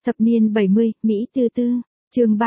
Thập niên 70, Mỹ Tư Tư, chương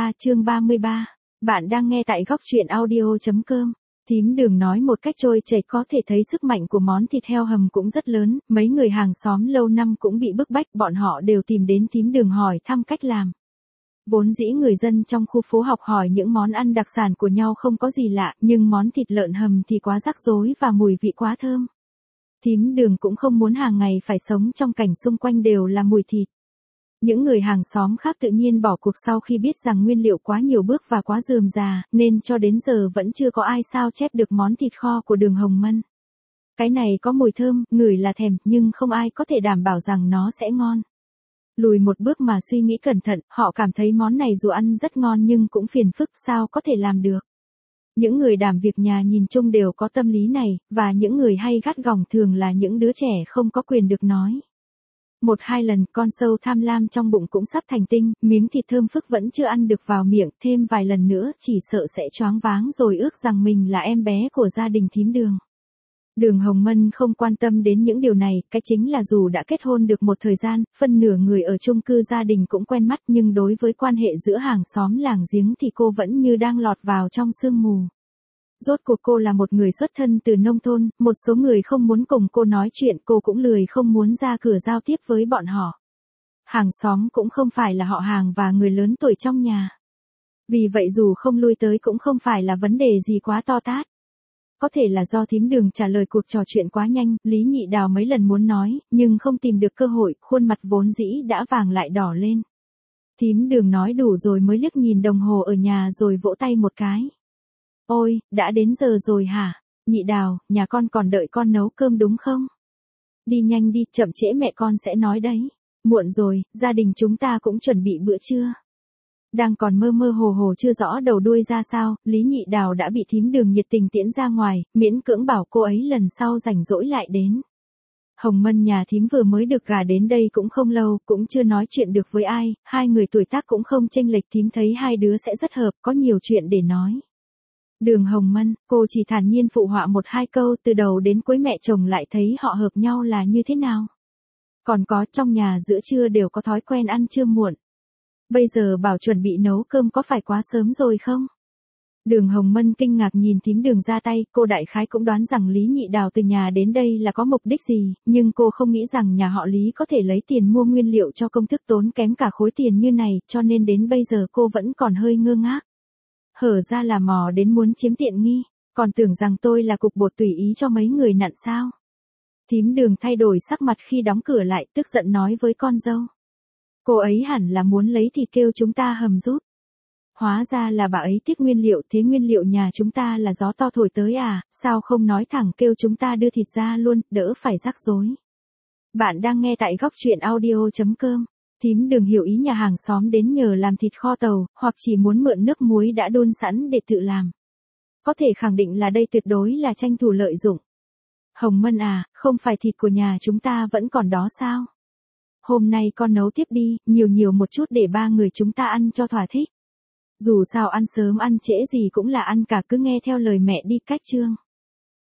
33. Bạn đang nghe tại góc truyện audio.com. Thím Đường nói một cách trôi chảy, có thể thấy sức mạnh của món thịt heo hầm cũng rất lớn, mấy người hàng xóm lâu năm cũng bị bức bách, bọn họ đều tìm đến Thím Đường hỏi thăm cách làm. Vốn dĩ người dân trong khu phố học hỏi những món ăn đặc sản của nhau không có gì lạ, nhưng món thịt lợn hầm thì quá rắc rối và mùi vị quá thơm. Thím Đường cũng không muốn hàng ngày phải sống trong cảnh xung quanh đều là mùi thịt. Những người hàng xóm khác tự nhiên bỏ cuộc sau khi biết rằng nguyên liệu quá nhiều bước và quá rườm rà, nên cho đến giờ vẫn chưa có ai sao chép được món thịt kho của Đường Hồng Mân. Cái này có mùi thơm, ngửi là thèm, nhưng không ai có thể đảm bảo rằng nó sẽ ngon. Lùi một bước mà suy nghĩ cẩn thận, họ cảm thấy món này dù ăn rất ngon nhưng cũng phiền phức, sao có thể làm được. Những người đảm việc nhà nhìn chung đều có tâm lý này, và những người hay gắt gỏng thường là những đứa trẻ không có quyền được nói. Một hai lần, con sâu tham lam trong bụng cũng sắp thành tinh, miếng thịt thơm phức vẫn chưa ăn được vào miệng, thêm vài lần nữa chỉ sợ sẽ choáng váng rồi ước rằng mình là em bé của gia đình Thím Đường. Đường Hồng Mân không quan tâm đến những điều này, cái chính là dù đã kết hôn được một thời gian, phân nửa người ở chung cư gia đình cũng quen mắt, nhưng đối với quan hệ giữa hàng xóm làng giếng thì cô vẫn như đang lọt vào trong sương mù. Rốt cuộc cô là một người xuất thân từ nông thôn, một số người không muốn cùng cô nói chuyện, cô cũng lười không muốn ra cửa giao tiếp với bọn họ. Hàng xóm cũng không phải là họ hàng và người lớn tuổi trong nhà. Vì vậy dù không lui tới cũng không phải là vấn đề gì quá to tát. Có thể là do Thím Đường trả lời cuộc trò chuyện quá nhanh, Lý Nhị Đào mấy lần muốn nói, nhưng không tìm được cơ hội, khuôn mặt vốn dĩ đã vàng lại đỏ lên. Thím Đường nói đủ rồi mới liếc nhìn đồng hồ ở nhà rồi vỗ tay một cái. Ôi, đã đến giờ rồi hả? Nhị Đào, nhà con còn đợi con nấu cơm đúng không? Đi nhanh đi, chậm trễ mẹ con sẽ nói đấy. Muộn rồi, gia đình chúng ta cũng chuẩn bị bữa trưa. Đang còn mơ mơ hồ hồ chưa rõ đầu đuôi ra sao, Lý Nhị Đào đã bị Thím Đường nhiệt tình tiễn ra ngoài, miễn cưỡng bảo cô ấy lần sau rảnh rỗi lại đến. Hồng Mân nhà Thím vừa mới được gả đến đây cũng không lâu, cũng chưa nói chuyện được với ai, hai người tuổi tác cũng không chênh lệch, Thím thấy hai đứa sẽ rất hợp, có nhiều chuyện để nói. Đường Hồng Mân, cô chỉ thản nhiên phụ họa một hai câu, từ đầu đến cuối mẹ chồng lại thấy họ hợp nhau là như thế nào. Còn có, trong nhà giữa trưa đều có thói quen ăn trưa muộn. Bây giờ bảo chuẩn bị nấu cơm có phải quá sớm rồi không? Đường Hồng Mân kinh ngạc nhìn Thím Đường ra tay, cô đại khái cũng đoán rằng Lý Nhị Đào từ nhà đến đây là có mục đích gì, nhưng cô không nghĩ rằng nhà họ Lý có thể lấy tiền mua nguyên liệu cho công thức tốn kém cả khối tiền như này, cho nên đến bây giờ cô vẫn còn hơi ngơ ngác. Hở ra là mò đến muốn chiếm tiện nghi, còn tưởng rằng tôi là cục bột tùy ý cho mấy người nặn sao. Thím Đường thay đổi sắc mặt khi đóng cửa lại, tức giận nói với con dâu. Cô ấy hẳn là muốn lấy thịt kêu chúng ta hầm giúp. Hóa ra là bà ấy tiếc nguyên liệu, thế nguyên liệu nhà chúng ta là gió to thổi tới à, sao không nói thẳng kêu chúng ta đưa thịt ra luôn, đỡ phải rắc rối. Bạn đang nghe tại góc truyện audio.com. Thím Đường hiểu ý nhà hàng xóm đến nhờ làm thịt kho tàu, hoặc chỉ muốn mượn nước muối đã đun sẵn để tự làm. Có thể khẳng định là đây tuyệt đối là tranh thủ lợi dụng. Hồng Mân à, không phải thịt của nhà chúng ta vẫn còn đó sao? Hôm nay con nấu tiếp đi, nhiều một chút để ba người chúng ta ăn cho thỏa thích. Dù sao ăn sớm ăn trễ gì cũng là ăn cả, cứ nghe theo lời mẹ đi, cách chương.